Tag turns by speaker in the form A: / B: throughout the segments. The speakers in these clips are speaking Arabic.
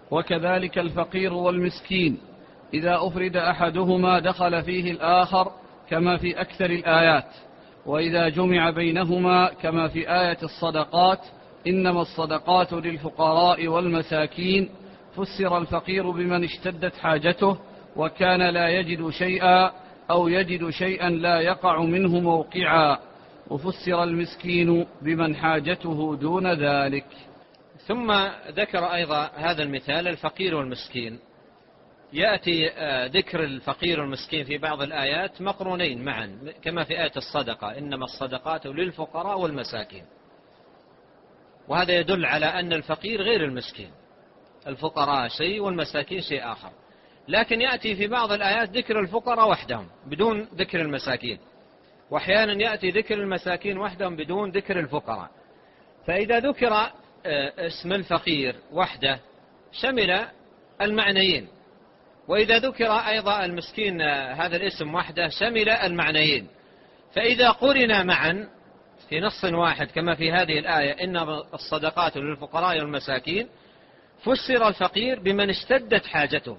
A: وكذلك الفقير والمسكين، إذا أفرد أحدهما دخل فيه الآخر كما في أكثر الآيات، وإذا جمع بينهما كما في آية الصدقات إنما الصدقات للفقراء والمساكين، فسر الفقير بمن اشتدت حاجته وكان لا يجد شيئا أو يجد شيئا لا يقع منه موقعا، وفسر المسكين بمن حاجته دون ذلك.
B: ثم ذكر أيضا هذا المثال الفقير والمسكين، يأتي ذكر الفقير والمسكين في بعض الآيات مقرونين معا كما في آية الصدقة إنما الصدقات للفقراء والمساكين، وهذا يدل على أن الفقير غير المسكين، الفقراء شيء والمساكين شيء آخر، لكن يأتي في بعض الآيات ذكر الفقراء وحدهم بدون ذكر المساكين، وأحيانا يأتي ذكر المساكين وحدهم بدون ذكر الفقراء. فإذا ذكر اسم الفقير وحده شمل المعنيين، وإذا ذكر أيضا المسكين هذا الاسم وحده شمل المعنيين، فإذا قرنا معا في نص واحد كما في هذه الآية إن الصدقات للفقراء والمساكين، فسر الفقير بمن اشتدت حاجته،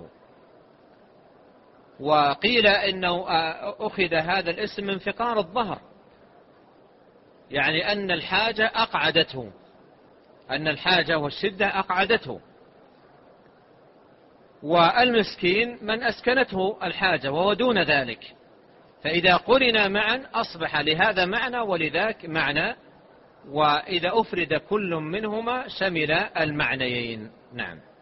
B: وقيل إنه أخذ هذا الاسم من فقار الظهر، يعني أن الحاجة أقعدته، أن الحاجة والشدة أقعدته، والمسكين من أسكنته الحاجة وهو دون ذلك، فإذا قرنا معا أصبح لهذا معنى ولذاك معنى، وإذا أفرد كل منهما شمل المعنيين. نعم.